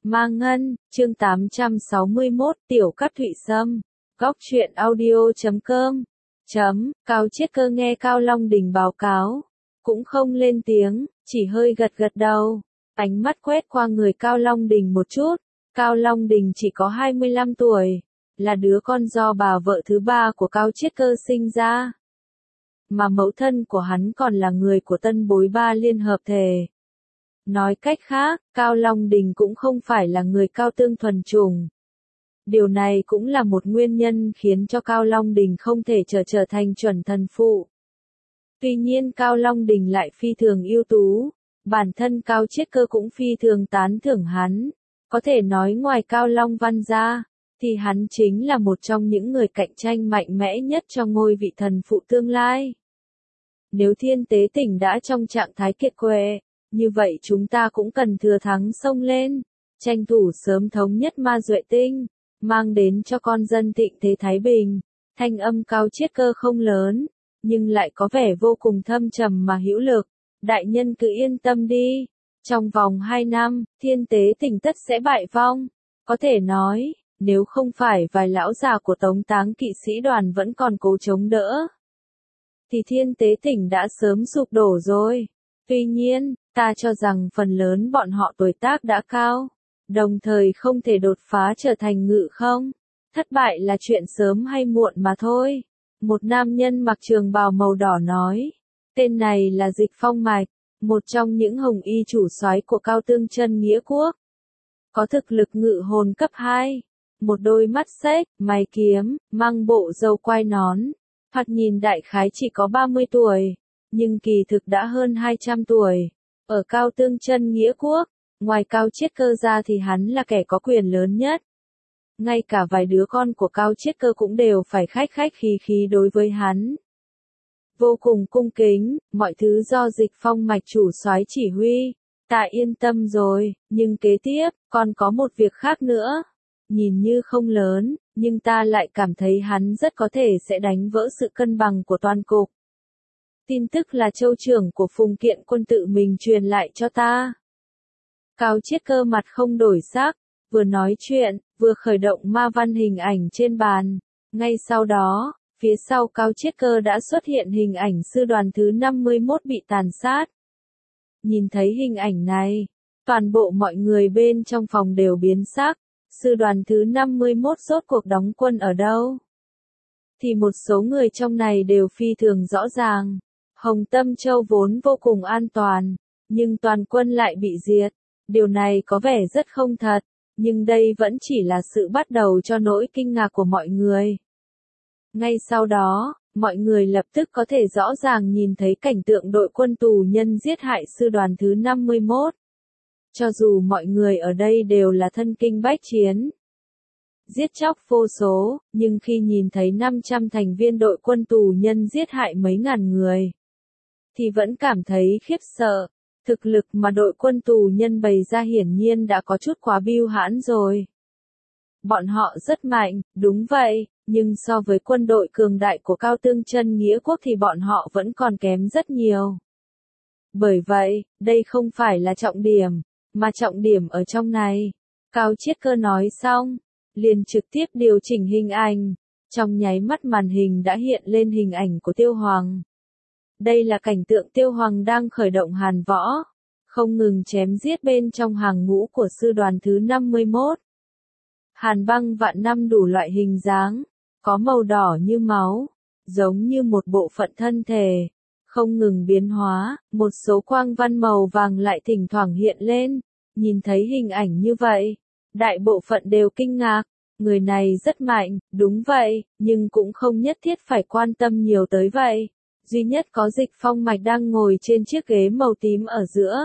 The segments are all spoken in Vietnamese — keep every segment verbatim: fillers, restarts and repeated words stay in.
Ma Ngân, chương tám trăm sáu mươi mốt, Tiểu Cát Thụy Sâm, góc truyện audio chấm com, chấm, Cao Chiết Cơ nghe Cao Long Đình báo cáo, cũng không lên tiếng, chỉ hơi gật gật đầu, ánh mắt quét qua người Cao Long Đình một chút, Cao Long Đình chỉ có hai mươi lăm tuổi, là đứa con do bà vợ thứ ba của Cao Chiết Cơ sinh ra. Mà mẫu thân của hắn còn là người của Tân Bối Ba Liên Hợp Thể. Nói cách khác, Cao Long Đình cũng không phải là người Cao Tương thuần chủng. Điều này cũng là một nguyên nhân khiến cho Cao Long Đình không thể trở trở thành chuẩn thần phụ. Tuy nhiên Cao Long Đình lại phi thường ưu tú, bản thân Cao Chiết Cơ cũng phi thường tán thưởng hắn. Có thể nói ngoài Cao Long Văn ra, thì hắn chính là một trong những người cạnh tranh mạnh mẽ nhất cho ngôi vị thần phụ tương lai. Nếu Thiên Tế Tỉnh đã trong trạng thái kiệt quệ, như vậy chúng ta cũng cần thừa thắng xông lên, tranh thủ sớm thống nhất Ma Duệ Tinh, mang đến cho con dân thịnh thế Thái Bình. Thanh âm Cao Chiết Cơ không lớn, nhưng lại có vẻ vô cùng thâm trầm mà hữu lực. Đại nhân cứ yên tâm đi, trong vòng hai năm, Thiên Tế Tỉnh tất sẽ bại vong. Có thể nói, nếu không phải vài lão già của Tống Táng kỵ sĩ đoàn vẫn còn cố chống đỡ, thì Thiên Tế Tỉnh đã sớm sụp đổ rồi. Tuy nhiên, ta cho rằng phần lớn bọn họ tuổi tác đã cao, đồng thời không thể đột phá trở thành ngự không. Thất bại là chuyện sớm hay muộn mà thôi. Một nam nhân mặc trường bào màu đỏ nói, tên này là Dịch Phong Mạch, một trong những hồng y chủ soái của Cao Tương Chân Nghĩa Quốc. Có thực lực ngự hồn cấp hai, một đôi mắt xếch, mày kiếm, mang bộ râu quai nón, thoạt nhìn đại khái chỉ có ba mươi tuổi, nhưng kỳ thực đã hơn hai trăm tuổi. Ở Cao Tương Chân Nghĩa Quốc, ngoài Cao Chiết Cơ ra thì hắn là kẻ có quyền lớn nhất. Ngay cả vài đứa con của Cao Chiết Cơ cũng đều phải khách khách khí khí đối với hắn. Vô cùng cung kính, mọi thứ do Dịch Phong Mạch chủ soái chỉ huy. Ta yên tâm rồi, nhưng kế tiếp, còn có một việc khác nữa. Nhìn như không lớn, nhưng ta lại cảm thấy hắn rất có thể sẽ đánh vỡ sự cân bằng của toàn cục. Tin tức là châu trưởng của Phùng Kiện Quân tự mình truyền lại cho ta. Cao Chiết Cơ mặt không đổi sắc, vừa nói chuyện, vừa khởi động ma văn hình ảnh trên bàn. Ngay sau đó, phía sau Cao Chiết Cơ đã xuất hiện hình ảnh sư đoàn thứ năm mươi mốt bị tàn sát. Nhìn thấy hình ảnh này, toàn bộ mọi người bên trong phòng đều biến sắc. Sư đoàn thứ năm mươi mốt rốt cuộc đóng quân ở đâu? Thì một số người trong này đều phi thường rõ ràng. Hồng Tâm Châu vốn vô cùng an toàn, nhưng toàn quân lại bị diệt. Điều này có vẻ rất không thật, nhưng đây vẫn chỉ là sự bắt đầu cho nỗi kinh ngạc của mọi người. Ngay sau đó, mọi người lập tức có thể rõ ràng nhìn thấy cảnh tượng đội quân tù nhân giết hại sư đoàn thứ năm mươi mốt. Cho dù mọi người ở đây đều là thân kinh bách chiến, giết chóc vô số, nhưng khi nhìn thấy năm trăm thành viên đội quân tù nhân giết hại mấy ngàn người, thì vẫn cảm thấy khiếp sợ. Thực lực mà đội quân tù nhân bày ra hiển nhiên đã có chút quá bưu hãn rồi. Bọn họ rất mạnh, đúng vậy, nhưng so với quân đội cường đại của Cao Tương Chân Nghĩa Quốc thì bọn họ vẫn còn kém rất nhiều. Bởi vậy, đây không phải là trọng điểm, mà trọng điểm ở trong này. Cao Chiết Cơ nói xong, liền trực tiếp điều chỉnh hình ảnh. Trong nháy mắt màn hình đã hiện lên hình ảnh của Tiêu Hoàng. Đây là cảnh tượng Tiêu Hoàng đang khởi động hàn võ, không ngừng chém giết bên trong hàng ngũ của sư đoàn thứ năm mươi mốt. Hàn băng vạn năm đủ loại hình dáng, có màu đỏ như máu, giống như một bộ phận thân thể, không ngừng biến hóa, một số quang văn màu vàng lại thỉnh thoảng hiện lên. Nhìn thấy hình ảnh như vậy, đại bộ phận đều kinh ngạc. Người này rất mạnh, đúng vậy, nhưng cũng không nhất thiết phải quan tâm nhiều tới vậy. Duy nhất có Dịch Phong Mạch đang ngồi trên chiếc ghế màu tím ở giữa,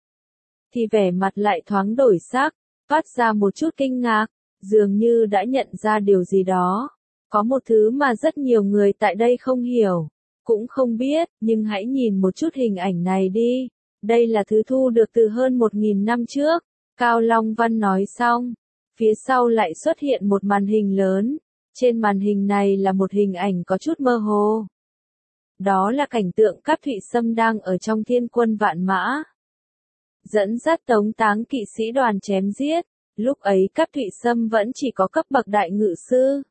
thì vẻ mặt lại thoáng đổi sắc, phát ra một chút kinh ngạc, dường như đã nhận ra điều gì đó. Có một thứ mà rất nhiều người tại đây không hiểu, cũng không biết, nhưng hãy nhìn một chút hình ảnh này đi. Đây là thứ thu được từ hơn một nghìn năm trước. Cao Long Văn nói xong, phía sau lại xuất hiện một màn hình lớn. Trên màn hình này là một hình ảnh có chút mơ hồ. Đó là cảnh tượng Cát Thụy Sâm đang ở trong thiên quân vạn mã, dẫn dắt Tống Táng kỵ sĩ đoàn chém giết. Lúc ấy Cáp Thụy Sâm vẫn chỉ có cấp bậc đại ngự sư.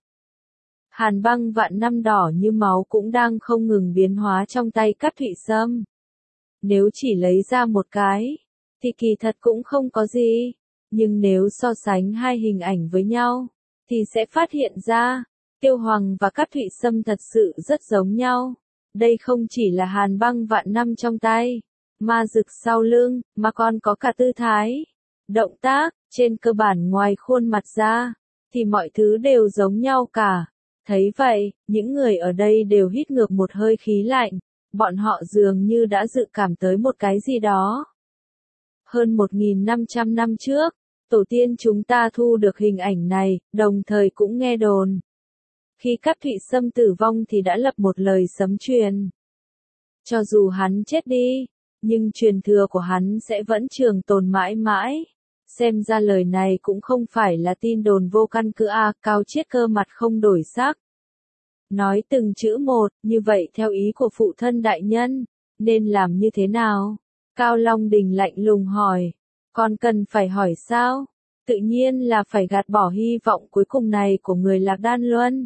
Hàn băng vạn năm đỏ như máu cũng đang không ngừng biến hóa trong tay Cáp Thụy Sâm. Nếu chỉ lấy ra một cái, thì kỳ thật cũng không có gì. Nhưng nếu so sánh hai hình ảnh với nhau, thì sẽ phát hiện ra, Tiêu Hoàng và Cáp Thụy Sâm thật sự rất giống nhau. Đây không chỉ là hàn băng vạn năm trong tay, ma dực sau lưng, mà còn có cả tư thái, động tác, trên cơ bản ngoài khuôn mặt ra, thì mọi thứ đều giống nhau cả. Thấy vậy, những người ở đây đều hít ngược một hơi khí lạnh, bọn họ dường như đã dự cảm tới một cái gì đó. Hơn một nghìn năm trăm năm trước, tổ tiên chúng ta thu được hình ảnh này, đồng thời cũng nghe đồn. Khi Cáp Thụy Sâm tử vong thì đã lập một lời sấm truyền. Cho dù hắn chết đi, nhưng truyền thừa của hắn sẽ vẫn trường tồn mãi mãi. Xem ra lời này cũng không phải là tin đồn vô căn cứ a. Cao Chiết Cơ mặt không đổi sắc. Nói từng chữ một, như vậy theo ý của phụ thân đại nhân, nên làm như thế nào? Cao Long Đình lạnh lùng hỏi. Còn cần phải hỏi sao? Tự nhiên là phải gạt bỏ hy vọng cuối cùng này của người Lạc Đan Luân.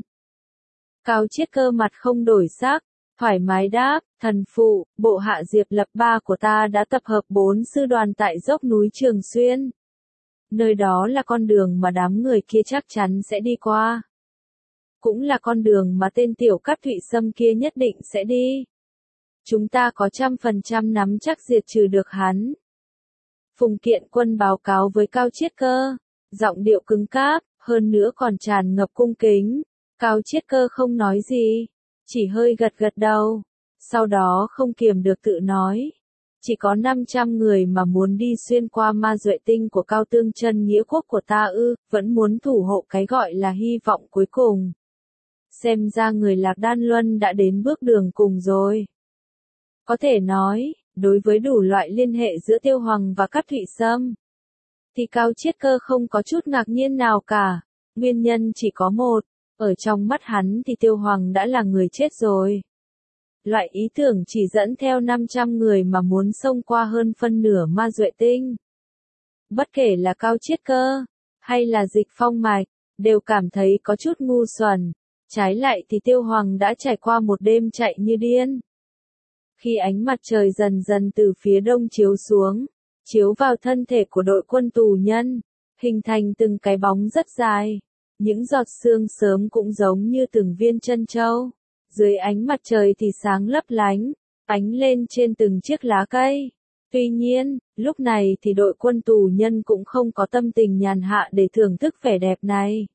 Cao Chiết Cơ mặt không đổi sắc, thoải mái đáp, thần phụ, bộ hạ Diệp Lập Ba của ta đã tập hợp bốn sư đoàn tại dốc núi Trường Xuyên. Nơi đó là con đường mà đám người kia chắc chắn sẽ đi qua. Cũng là con đường mà tên tiểu Cáp Thụy Sâm kia nhất định sẽ đi. Chúng ta có trăm phần trăm nắm chắc diệt trừ được hắn. Phùng Kiện Quân báo cáo với Cao Chiết Cơ, giọng điệu cứng cáp, hơn nữa còn tràn ngập cung kính. Cao Chiết Cơ không nói gì, chỉ hơi gật gật đầu, sau đó không kiềm được tự nói. Chỉ có năm trăm người mà muốn đi xuyên qua ma duệ tinh của Cao Tương Chân nghĩa quốc của ta ư, vẫn muốn thủ hộ cái gọi là hy vọng cuối cùng. Xem ra người Lạc Đan Luân đã đến bước đường cùng rồi. Có thể nói, đối với đủ loại liên hệ giữa Tiêu Hoàng và Cáp Thụy Sâm, thì Cao Chiết Cơ không có chút ngạc nhiên nào cả. Nguyên nhân chỉ có một, ở trong mắt hắn thì Tiêu Hoàng đã là người chết rồi. Loại ý tưởng chỉ dẫn theo năm trăm người mà muốn xông qua hơn phân nửa ma duệ tinh. Bất kể là Cao Chiết Cơ, hay là Dịch Phong Mạch, đều cảm thấy có chút ngu xuẩn. Trái lại thì Tiêu Hoàng đã trải qua một đêm chạy như điên. Khi ánh mặt trời dần dần từ phía đông chiếu xuống, chiếu vào thân thể của đội quân tù nhân, hình thành từng cái bóng rất dài. Những giọt sương sớm cũng giống như từng viên chân châu. Dưới ánh mặt trời thì sáng lấp lánh, ánh lên trên từng chiếc lá cây. Tuy nhiên, lúc này thì đội quân tù nhân cũng không có tâm tình nhàn hạ để thưởng thức vẻ đẹp này.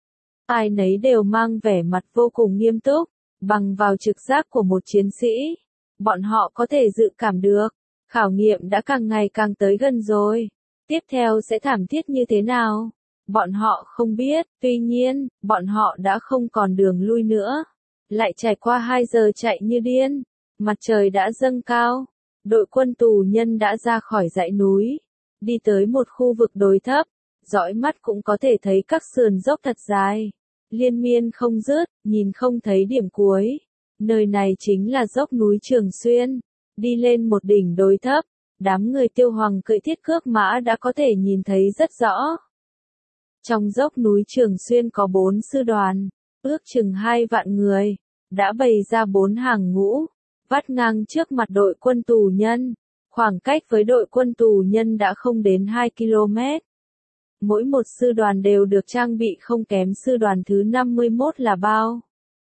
Ai nấy đều mang vẻ mặt vô cùng nghiêm túc, bằng vào trực giác của một chiến sĩ. Bọn họ có thể dự cảm được, khảo nghiệm đã càng ngày càng tới gần rồi. Tiếp theo sẽ thảm thiết như thế nào? Bọn họ không biết, tuy nhiên, bọn họ đã không còn đường lui nữa. Lại trải qua hai giờ chạy như điên, mặt trời đã dâng cao, đội quân tù nhân đã ra khỏi dãy núi, đi tới một khu vực đồi thấp, dõi mắt cũng có thể thấy các sườn dốc thật dài, liên miên không dứt, nhìn không thấy điểm cuối. Nơi này chính là dốc núi Trường Xuyên, đi lên một đỉnh đồi thấp, đám người Tiêu Hoàng cưỡi thiết cước mã đã có thể nhìn thấy rất rõ. Trong dốc núi Trường Xuyên có bốn sư đoàn, ước chừng hai vạn người, đã bày ra bốn hàng ngũ, vắt ngang trước mặt đội quân tù nhân. Khoảng cách với đội quân tù nhân đã không đến hai ki lô mét. Mỗi một sư đoàn đều được trang bị không kém sư đoàn thứ năm mươi mốt là bao.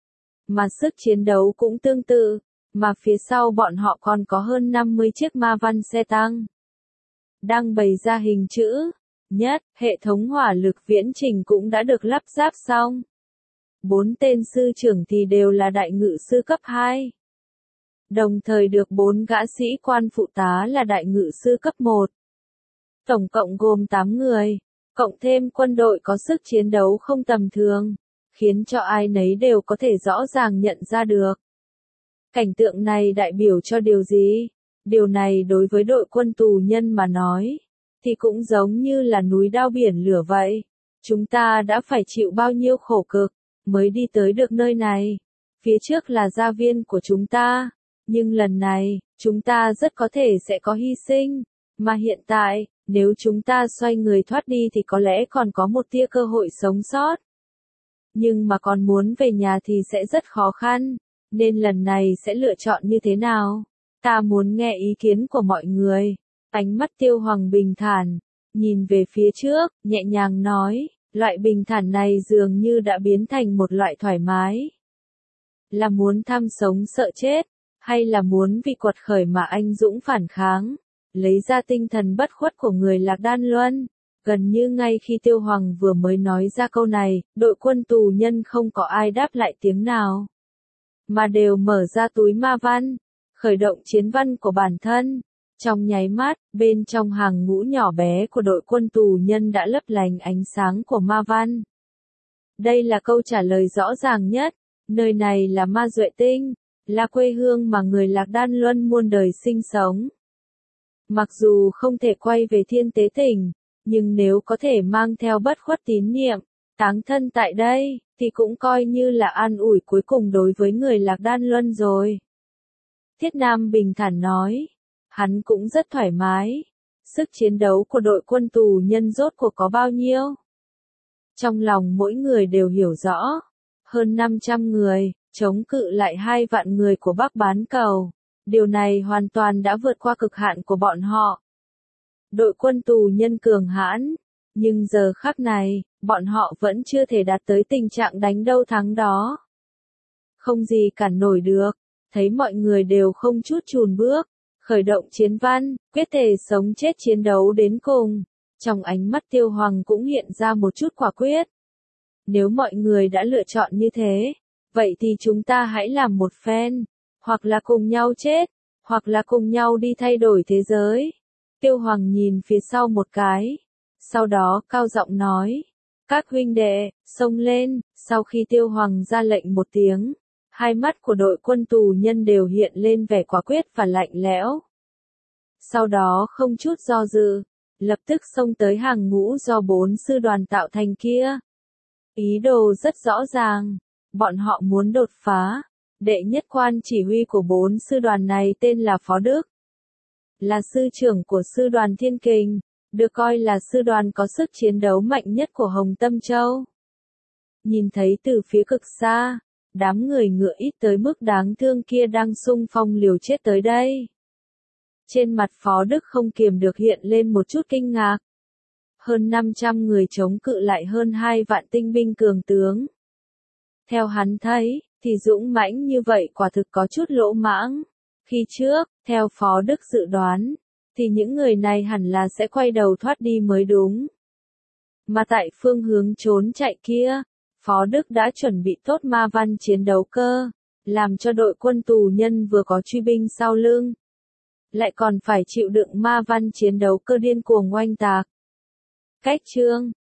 Mà sức chiến đấu cũng tương tự, mà phía sau bọn họ còn có hơn năm mươi chiếc ma văn xe tăng. Đang bày ra hình chữ nhất, hệ thống hỏa lực viễn trình cũng đã được lắp ráp xong. Bốn tên sư trưởng thì đều là đại ngự sư cấp hai. Đồng thời được bốn gã sĩ quan phụ tá là đại ngự sư cấp một. Tổng cộng gồm tám người, cộng thêm quân đội có sức chiến đấu không tầm thường, khiến cho ai nấy đều có thể rõ ràng nhận ra được. Cảnh tượng này đại biểu cho điều gì? Điều này đối với đội quân tù nhân mà nói, thì cũng giống như là núi đao biển lửa vậy. Chúng ta đã phải chịu bao nhiêu khổ cực, mới đi tới được nơi này. Phía trước là gia viên của chúng ta, nhưng lần này, chúng ta rất có thể sẽ có hy sinh. Mà hiện tại, Nếu chúng ta xoay người thoát đi thì có lẽ còn có một tia cơ hội sống sót. Nhưng mà còn muốn về nhà thì sẽ rất khó khăn, nên lần này sẽ lựa chọn như thế nào? Ta muốn nghe ý kiến của mọi người. Ánh mắt Tiêu Hoàng bình thản, nhìn về phía trước, nhẹ nhàng nói, loại bình thản này dường như đã biến thành một loại thoải mái. Là muốn tham sống sợ chết, hay là muốn vì quật khởi mà anh dũng phản kháng, lấy ra tinh thần bất khuất của người Lạc Đan Luân? Gần như ngay khi Tiêu Hoàng vừa mới nói ra câu này, đội quân tù nhân không có ai đáp lại tiếng nào, mà đều mở ra túi ma văn, khởi động chiến văn của bản thân. Trong nháy mắt, bên trong hàng ngũ nhỏ bé của đội quân tù nhân đã lấp lánh ánh sáng của ma văn. Đây là câu trả lời rõ ràng nhất, nơi này là Ma Duệ Tinh, là quê hương mà người Lạc Đan Luân muôn đời sinh sống. Mặc dù không thể quay về Thiên Tế Tỉnh, nhưng nếu có thể mang theo bất khuất tín niệm, táng thân tại đây, thì cũng coi như là an ủi cuối cùng đối với người Lạc Đan Luân rồi. Thiết Nam bình thản nói, hắn cũng rất thoải mái. Sức chiến đấu của đội quân tù nhân rốt cuộc có bao nhiêu? Trong lòng mỗi người đều hiểu rõ. Hơn năm trăm người, chống cự lại hai vạn người của Bắc Bán Cầu. Điều này hoàn toàn đã vượt qua cực hạn của bọn họ. Đội quân tù nhân cường hãn, nhưng giờ khắc này, bọn họ vẫn chưa thể đạt tới tình trạng đánh đâu thắng đó. Không gì cản nổi được, thấy mọi người đều không chút chùn bước, khởi động chiến văn, quyết thể sống chết chiến đấu đến cùng. Trong ánh mắt Tiêu Hoàng cũng hiện ra một chút quả quyết. Nếu mọi người đã lựa chọn như thế, vậy thì chúng ta hãy làm một phen, hoặc là cùng nhau chết, hoặc là cùng nhau đi thay đổi thế giới. Tiêu Hoàng nhìn phía sau một cái, sau đó cao giọng nói, các huynh đệ, xông lên. Sau khi Tiêu Hoàng ra lệnh một tiếng, hai mắt của đội quân tù nhân đều hiện lên vẻ quả quyết và lạnh lẽo. Sau đó không chút do dự, lập tức xông tới hàng ngũ do bốn sư đoàn tạo thành kia. Ý đồ rất rõ ràng, bọn họ muốn đột phá. Đệ nhất quan chỉ huy của bốn sư đoàn này tên là Phó Đức, là sư trưởng của sư đoàn Thiên Kình, được coi là sư đoàn có sức chiến đấu mạnh nhất của Hồng Tâm Châu. Nhìn thấy từ phía cực xa, đám người ngựa ít tới mức đáng thương kia đang xung phong liều chết tới đây. Trên mặt Phó Đức không kiềm được hiện lên một chút kinh ngạc. Hơn năm trăm người chống cự lại hơn hai vạn tinh binh cường tướng. Theo hắn thấy, thì dũng mãnh như vậy quả thực có chút lỗ mãng. Khi trước, theo Phó Đức dự đoán, thì những người này hẳn là sẽ quay đầu thoát đi mới đúng. Mà tại phương hướng trốn chạy kia, Phó Đức đã chuẩn bị tốt ma văn chiến đấu cơ, làm cho đội quân tù nhân vừa có truy binh sau lưng, lại còn phải chịu đựng ma văn chiến đấu cơ điên cuồng oanh tạc. Cách chương